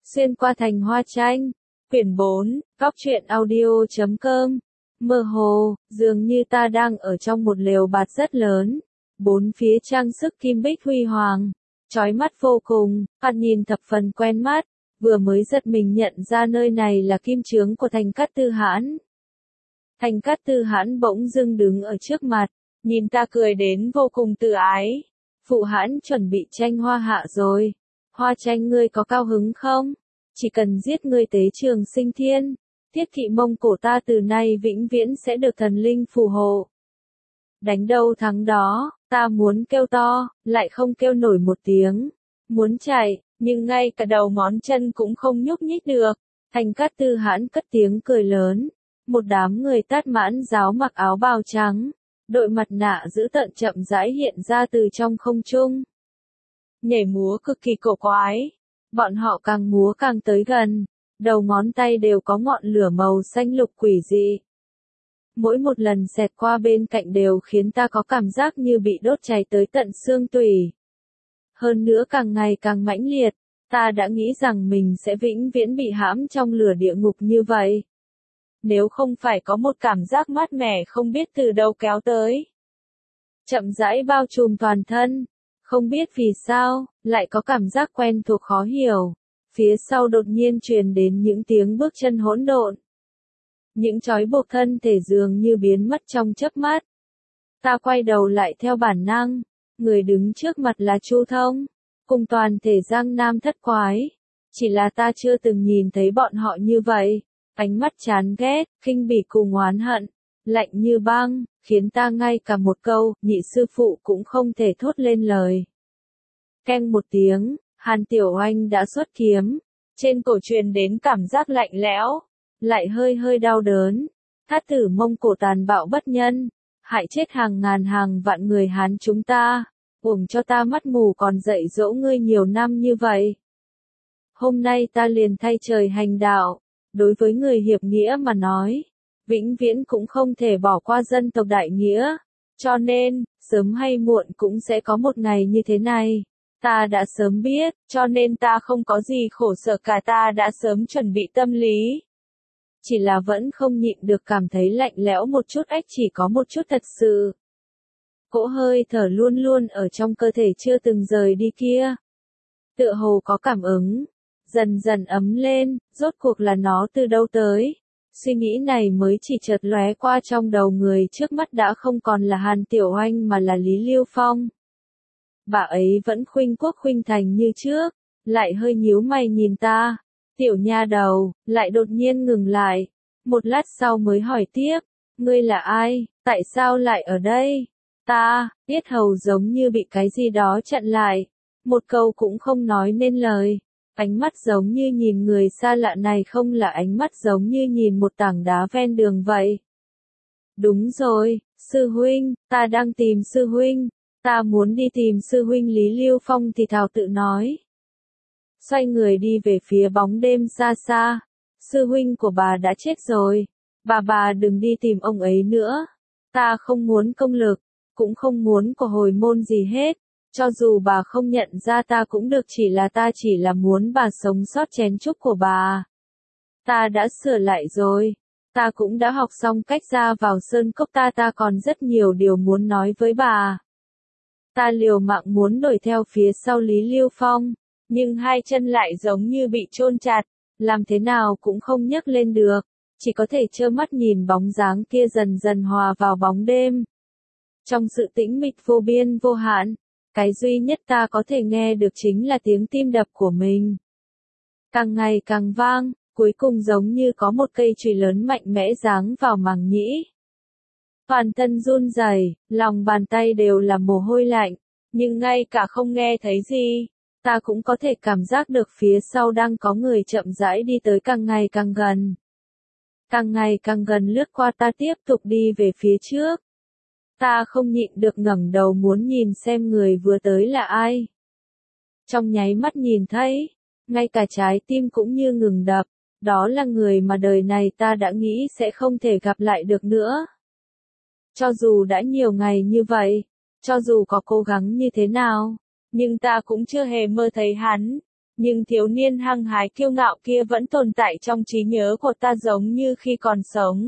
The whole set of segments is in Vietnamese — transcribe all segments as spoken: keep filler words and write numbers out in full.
Xuyên qua thành hoa tranh. Quyển bốn, góc truyện audio chấm com. Mơ hồ, dường như ta đang ở trong một lều bạt rất lớn. Bốn phía trang sức kim bích huy hoàng. Chói mắt vô cùng, thoạt nhìn thập phần quen mắt. Vừa mới giật mình nhận ra nơi này là kim trướng của Thành Cát Tư Hãn. Thành Cát Tư Hãn bỗng dưng đứng ở trước mặt, nhìn ta cười đến vô cùng tự ái. Phụ Hãn chuẩn bị tranh hoa hạ rồi. Hoa tranh ngươi có cao hứng không? Chỉ cần giết ngươi tế trường sinh thiên, Tiết Thị Mông Cổ ta từ nay vĩnh viễn sẽ được thần linh phù hộ. Đánh đâu thắng đó, ta muốn kêu to, lại không kêu nổi một tiếng. Muốn chạy, nhưng ngay cả đầu ngón chân cũng không nhúc nhích được. Thành Cát Tư Hãn cất tiếng cười lớn. Một đám người Tát Mãn giáo mặc áo bào trắng, đội mặt nạ dữ tợn chậm rãi hiện ra từ trong không trung. Nhảy múa cực kỳ cổ quái. Bọn họ càng múa càng tới gần, đầu ngón tay đều có ngọn lửa màu xanh lục quỷ dị. Mỗi một lần xẹt qua bên cạnh đều khiến ta có cảm giác như bị đốt cháy tới tận xương tủy. Hơn nữa càng ngày càng mãnh liệt, ta đã nghĩ rằng mình sẽ vĩnh viễn bị hãm trong lửa địa ngục như vậy. Nếu không phải có một cảm giác mát mẻ không biết từ đâu kéo tới. Chậm rãi bao trùm toàn thân. Không biết vì sao, lại có cảm giác quen thuộc khó hiểu. Phía sau đột nhiên truyền đến những tiếng bước chân hỗn độn. Những trói buộc thân thể dường như biến mất trong chớp mắt. Ta quay đầu lại theo bản năng. Người đứng trước mặt là Chu Thông. Cùng toàn thể Giang Nam thất quái. Chỉ là ta chưa từng nhìn thấy bọn họ như vậy. Ánh mắt chán ghét, khinh bỉ cùng oán hận. Lạnh như băng, khiến ta ngay cả một câu, nhị sư phụ cũng không thể thốt lên lời. Keng một tiếng, Hàn Tiểu Oanh đã xuất kiếm. Trên cổ truyền đến cảm giác lạnh lẽo, lại hơi hơi đau đớn. Thát tử Mông Cổ tàn bạo bất nhân, hại chết hàng ngàn hàng vạn người Hán chúng ta. Uổng cho ta mắt mù còn dạy dỗ ngươi nhiều năm như vậy. Hôm nay ta liền thay trời hành đạo. Đối với người hiệp nghĩa mà nói, vĩnh viễn cũng không thể bỏ qua dân tộc đại nghĩa. Cho nên, sớm hay muộn cũng sẽ có một ngày như thế này. Ta đã sớm biết, cho nên ta không có gì khổ sở cả, ta đã sớm chuẩn bị tâm lý. Chỉ là vẫn không nhịn được cảm thấy lạnh lẽo một chút, ách chỉ có một chút thật sự. Cỗ hơi thở luôn luôn ở trong cơ thể chưa từng rời đi kia. Tựa hồ có cảm ứng. Dần dần ấm lên, rốt cuộc là nó từ đâu tới. Suy nghĩ này mới chỉ chợt lóe qua trong đầu người trước mắt đã không còn là Hàn Tiểu Oanh mà là Lý Lưu Phong. Bà ấy vẫn khuynh quốc khuynh thành như trước, lại hơi nhíu mày nhìn ta. Tiểu nha đầu, lại đột nhiên ngừng lại. Một lát sau mới hỏi tiếp, ngươi là ai, tại sao lại ở đây? Ta, yết hầu giống như bị cái gì đó chặn lại. Một câu cũng không nói nên lời. Ánh mắt giống như nhìn người xa lạ này không là ánh mắt giống như nhìn một tảng đá ven đường vậy. Đúng rồi, sư huynh, ta đang tìm sư huynh, ta muốn đi tìm sư huynh. Lý Lưu Phong thì thào tự nói. Xoay người đi về phía bóng đêm xa xa, sư huynh của bà đã chết rồi, bà bà đừng đi tìm ông ấy nữa, ta không muốn công lực, cũng không muốn của hồi môn gì hết. Cho dù bà không nhận ra ta cũng được, chỉ là ta chỉ là muốn bà sống sót chén chúc của bà. Ta đã sửa lại rồi. Ta cũng đã học xong cách ra vào sơn cốc, ta ta còn rất nhiều điều muốn nói với bà. Ta liều mạng muốn đuổi theo phía sau Lý Lưu Phong, nhưng hai chân lại giống như bị chôn chặt, làm thế nào cũng không nhấc lên được, chỉ có thể trơ mắt nhìn bóng dáng kia dần dần hòa vào bóng đêm. Trong sự tĩnh mịch vô biên vô hạn, cái duy nhất ta có thể nghe được chính là tiếng tim đập của mình. Càng ngày càng vang, cuối cùng giống như có một cây chùy lớn mạnh mẽ giáng vào màng nhĩ. Toàn thân run rẩy, lòng bàn tay đều là mồ hôi lạnh, nhưng ngay cả không nghe thấy gì, ta cũng có thể cảm giác được phía sau đang có người chậm rãi đi tới, càng ngày càng gần. Càng ngày càng gần lướt qua, ta tiếp tục đi về phía trước. Ta không nhịn được ngẩng đầu muốn nhìn xem người vừa tới là ai. Trong nháy mắt nhìn thấy, ngay cả trái tim cũng như ngừng đập, đó là người mà đời này ta đã nghĩ sẽ không thể gặp lại được nữa. Cho dù đã nhiều ngày như vậy, cho dù có cố gắng như thế nào, nhưng ta cũng chưa hề mơ thấy hắn. Nhưng thiếu niên hăng hái kiêu ngạo kia vẫn tồn tại trong trí nhớ của ta giống như khi còn sống.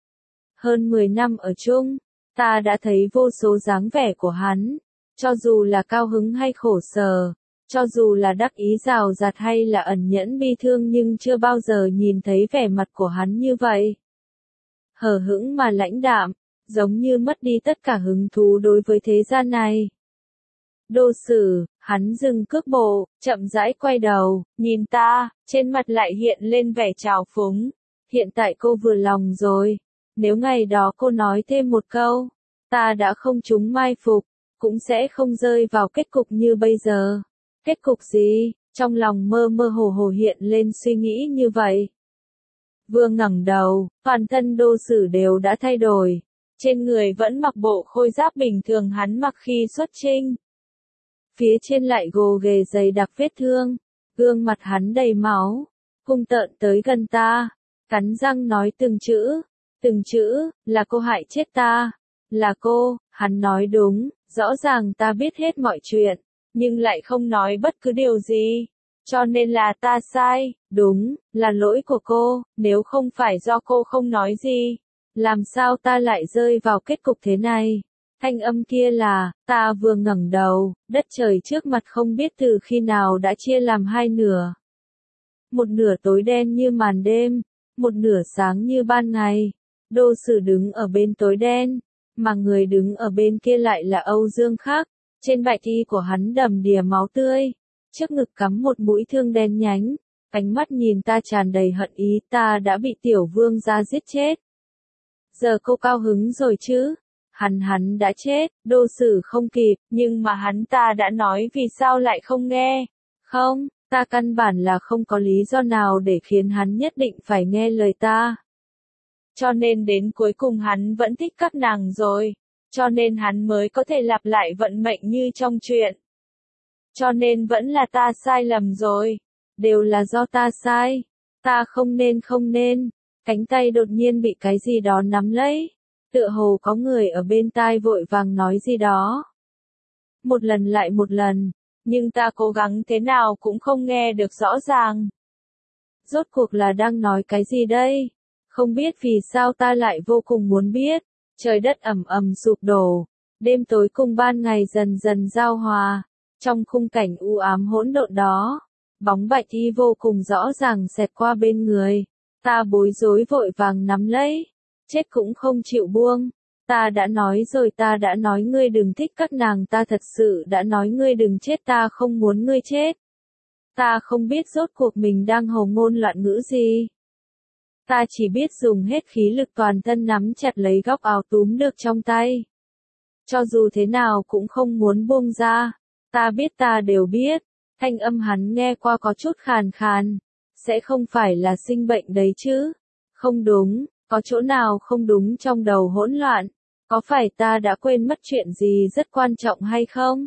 Hơn mười năm ở chung, ta đã thấy vô số dáng vẻ của hắn, cho dù là cao hứng hay khổ sở, cho dù là đắc ý rào rạt hay là ẩn nhẫn bi thương, nhưng chưa bao giờ nhìn thấy vẻ mặt của hắn như vậy. Hờ hững mà lãnh đạm, giống như mất đi tất cả hứng thú đối với thế gian này. Đô Sử, hắn dừng cước bộ, chậm rãi quay đầu, nhìn ta, trên mặt lại hiện lên vẻ trào phúng. Hiện tại cô vừa lòng rồi. Nếu ngày đó cô nói thêm một câu, ta đã không trúng mai phục, cũng sẽ không rơi vào kết cục như bây giờ. Kết cục gì? Trong lòng mơ mơ hồ hồ hiện lên suy nghĩ như vậy. Vừa ngẩng đầu, toàn thân Đô Sử đều đã thay đổi. Trên người vẫn mặc bộ khôi giáp bình thường hắn mặc khi xuất chinh. Phía trên lại gồ ghề dày đặc vết thương, gương mặt hắn đầy máu, hung tợn tới gần ta, cắn răng nói từng chữ, từng chữ, là cô hại chết ta, là cô. Hắn nói đúng, rõ ràng ta biết hết mọi chuyện, nhưng lại không nói bất cứ điều gì, cho nên là ta sai, đúng, là lỗi của cô, nếu không phải do cô không nói gì, làm sao ta lại rơi vào kết cục thế này. Thanh âm kia là, ta vừa ngẩng đầu, đất trời trước mặt không biết từ khi nào đã chia làm hai nửa. Một nửa tối đen như màn đêm, một nửa sáng như ban ngày. Đô Sử đứng ở bên tối đen, mà người đứng ở bên kia lại là Âu Dương Khắc. Trên bạch y của hắn đầm đìa máu tươi, trước ngực cắm một mũi thương đen nhánh, ánh mắt nhìn ta tràn đầy hận ý. Ta đã bị tiểu vương gia giết chết. Giờ cô cao hứng rồi chứ? Hắn hắn đã chết, Đô Sử không kịp, nhưng mà hắn ta đã nói vì sao lại không nghe. Không, ta căn bản là không có lý do nào để khiến hắn nhất định phải nghe lời ta. Cho nên đến cuối cùng hắn vẫn thích các nàng rồi. Cho nên hắn mới có thể lặp lại vận mệnh như trong truyện. Cho nên vẫn là ta sai lầm rồi. Đều là do ta sai. Ta không nên không nên. Cánh tay đột nhiên bị cái gì đó nắm lấy. Tựa hồ có người ở bên tai vội vàng nói gì đó. Một lần lại một lần, nhưng ta cố gắng thế nào cũng không nghe được rõ ràng. Rốt cuộc là đang nói cái gì đây? Không biết vì sao ta lại vô cùng muốn biết. Trời đất ầm ầm sụp đổ, đêm tối cùng ban ngày dần dần giao hòa. Trong khung cảnh u ám hỗn độn đó, bóng bạch y vô cùng rõ ràng xẹt qua bên người. Ta bối rối vội vàng nắm lấy. Chết cũng không chịu buông. Ta đã nói rồi, ta đã nói ngươi đừng thích các nàng, ta thật sự đã nói ngươi đừng chết, ta không muốn ngươi chết. Ta không biết rốt cuộc mình đang hồ ngôn loạn ngữ gì. Ta chỉ biết dùng hết khí lực toàn thân nắm chặt lấy góc áo túm được trong tay. Cho dù thế nào cũng không muốn buông ra. Ta biết ta đều biết. Thanh âm hắn nghe qua có chút khàn khàn. Sẽ không phải là sinh bệnh đấy chứ? Không đúng. Có chỗ nào không đúng trong đầu hỗn loạn? Có phải ta đã quên mất chuyện gì rất quan trọng hay không?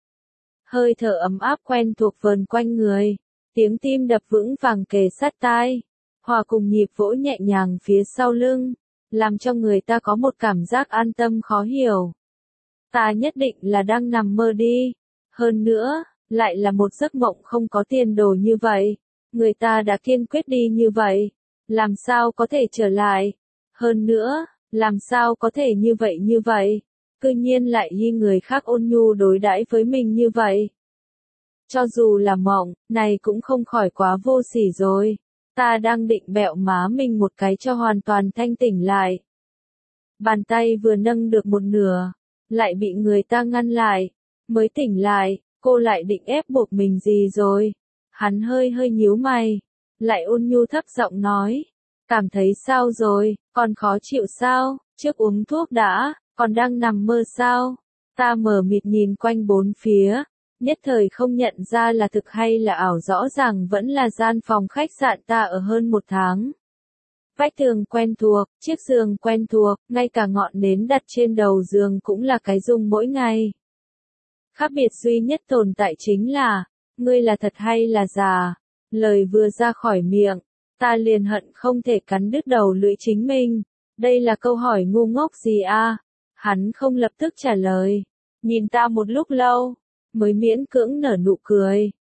Hơi thở ấm áp quen thuộc vờn quanh người, tiếng tim đập vững vàng kề sát tai, hòa cùng nhịp vỗ nhẹ nhàng phía sau lưng, làm cho người ta có một cảm giác an tâm khó hiểu. Ta nhất định là đang nằm mơ đi. Hơn nữa, lại là một giấc mộng không có tiền đồ như vậy. Người ta đã kiên quyết đi như vậy. Làm sao có thể trở lại? Hơn nữa, làm sao có thể như vậy như vậy? Cư nhiên lại y người khác ôn nhu đối đãi với mình như vậy. Cho dù là mộng, này cũng không khỏi quá vô sỉ rồi. Ta đang định bẹo má mình một cái cho hoàn toàn thanh tỉnh lại. Bàn tay vừa nâng được một nửa, lại bị người ta ngăn lại. Mới tỉnh lại, cô lại định ép buộc mình gì rồi? Hắn hơi hơi nhíu mày, lại ôn nhu thấp giọng nói. Cảm thấy sao rồi, còn khó chịu sao? Trước uống thuốc đã, còn đang nằm mơ sao? Ta mờ mịt nhìn quanh bốn phía, nhất thời không nhận ra là thực hay là ảo, rõ ràng vẫn là gian phòng khách sạn ta ở hơn một tháng. Vách tường quen thuộc, chiếc giường quen thuộc, ngay cả ngọn nến đặt trên đầu giường cũng là cái dùng mỗi ngày. Khác biệt duy nhất tồn tại chính là, ngươi là thật hay là giả? Lời vừa ra khỏi miệng, ta liền hận không thể cắn đứt đầu lưỡi chính mình. Đây là câu hỏi ngu ngốc gì a? Hắn không lập tức trả lời, nhìn ta một lúc lâu, mới miễn cưỡng nở nụ cười.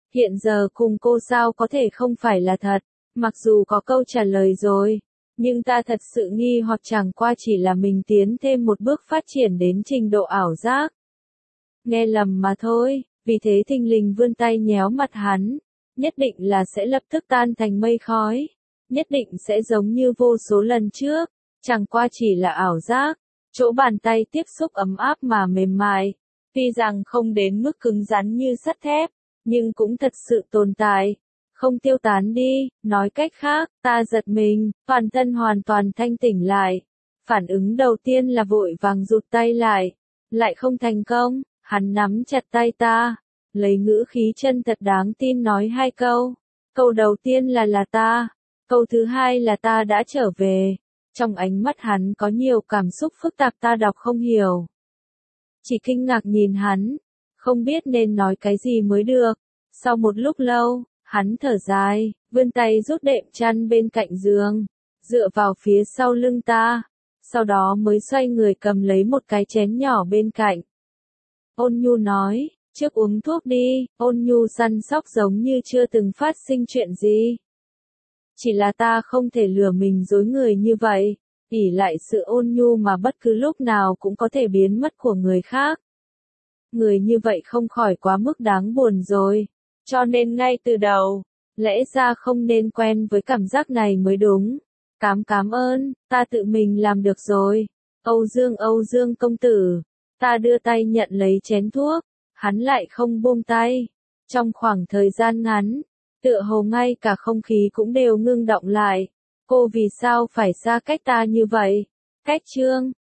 Hiện giờ cùng cô sao có thể không phải là thật, mặc dù có câu trả lời rồi, nhưng ta thật sự nghi hoặc chẳng qua chỉ là mình tiến thêm một bước phát triển đến trình độ ảo giác. Nghe lầm mà thôi, vì thế thình lình vươn tay nhéo mặt hắn, nhất định là sẽ lập tức tan thành mây khói, nhất định sẽ giống như vô số lần trước, chẳng qua chỉ là ảo giác, chỗ bàn tay tiếp xúc ấm áp mà mềm mại, tuy rằng không đến mức cứng rắn như sắt thép, nhưng cũng thật sự tồn tại, không tiêu tán đi, nói cách khác, ta giật mình, toàn thân hoàn toàn thanh tỉnh lại, phản ứng đầu tiên là vội vàng rụt tay lại, lại không thành công, hắn nắm chặt tay ta, lấy ngữ khí chân thật đáng tin nói hai câu, câu đầu tiên là là ta, câu thứ hai là ta đã trở về, trong ánh mắt hắn có nhiều cảm xúc phức tạp ta đọc không hiểu. Chỉ kinh ngạc nhìn hắn, không biết nên nói cái gì mới được, sau một lúc lâu, hắn thở dài, vươn tay rút đệm chăn bên cạnh giường, dựa vào phía sau lưng ta, sau đó mới xoay người cầm lấy một cái chén nhỏ bên cạnh. Ôn nhu nói, trước uống thuốc đi, ôn nhu săn sóc giống như chưa từng phát sinh chuyện gì. Chỉ là ta không thể lừa mình dối người như vậy, ỷ lại sự ôn nhu mà bất cứ lúc nào cũng có thể biến mất của người khác. Người như vậy không khỏi quá mức đáng buồn rồi, cho nên ngay từ đầu, lẽ ra không nên quen với cảm giác này mới đúng. Cám cám ơn, ta tự mình làm được rồi. Âu Dương Âu Dương công tử, ta đưa tay nhận lấy chén thuốc, hắn lại không buông tay. Trong khoảng thời gian ngắn, tựa hồ ngay cả không khí cũng đều ngưng động lại. Cô vì sao phải xa cách ta như vậy? Cách chương